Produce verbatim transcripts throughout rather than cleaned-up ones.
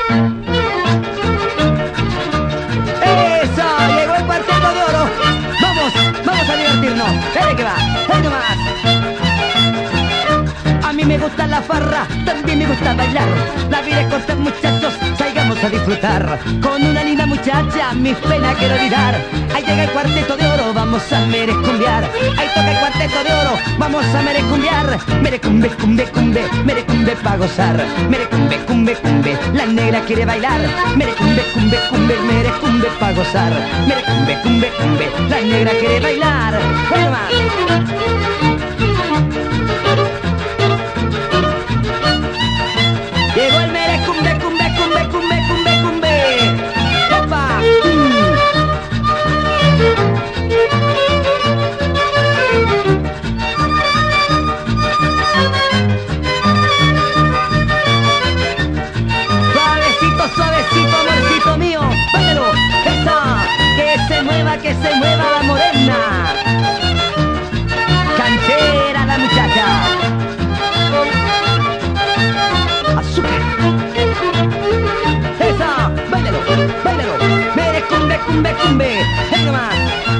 ¡Eso! Llegó el cuarteto de oro. Vamos, vamos a divertirnos. ¡Dale que va! ¡Ahí nomás! A mí me gusta la farra, también me gusta bailar. La vida es corta, muchachos, salgamos a disfrutar. Con una linda muchacha, mis penas quiero olvidar. Ahí llega el cuarteto de oro, vamos a merecumbiar. Ahí toca el cuarteto de oro, vamos a merecumbiar. Merecumbe, cumbe, cumbe, merecumbe pa' gozar. Merecumbe, cumbe, cumbe, la negra quiere bailar. Merecumbe, cumbe, cumbe, merecumbe pa' gozar. Merecumbe, cumbe, cumbe, la negra quiere bailar. ¡Bueno más! Llegó el merecumbe, cumbe, cumbe, cumbe, cumbe, cumbe. ¡Opa! Mm. Suavecito, suavecito, amorcito mío. Báilalo, esa. Que se mueva, que se mueva la morena. Canchera la muchacha. Esa, báilalo, báilalo, merecumbe, cumbe, cumbe, ven nomás.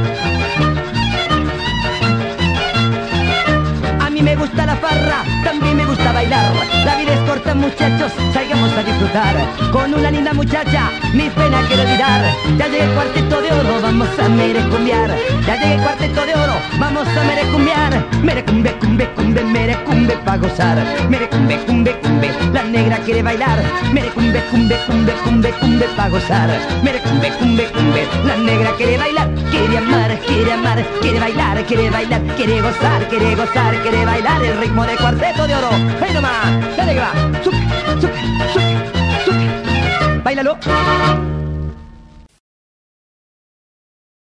A mí me gusta la farra, también me gusta bailar. La vida es corta, muchachos, salgamos a disfrutar. Con una linda muchacha, mi pena quiero olvidar. Ya llega el cuarteto de oro, vamos a merecumbiar. Ya llega el cuarteto de oro, vamos a merecumbiar. Merecumbe, cumbe, cumbe, merecumbe pa' gozar. Merecumbe, cumbe, cumbe, la negra quiere bailar. Merecumbe, cumbe, cumbe, cumbe, cumbe pa' gozar. Merecumbe, cumbe, cumbe, la negra quiere bailar. Quiere amar, quiere amar, quiere bailar, quiere bailar, quiere gozar, quiere gozar, quiere bailar el ritmo del cuarteto de oro. ¡Hey nomás! ¡Dale que va! ¡Suque, suque, suque, suque! ¡Báilalo!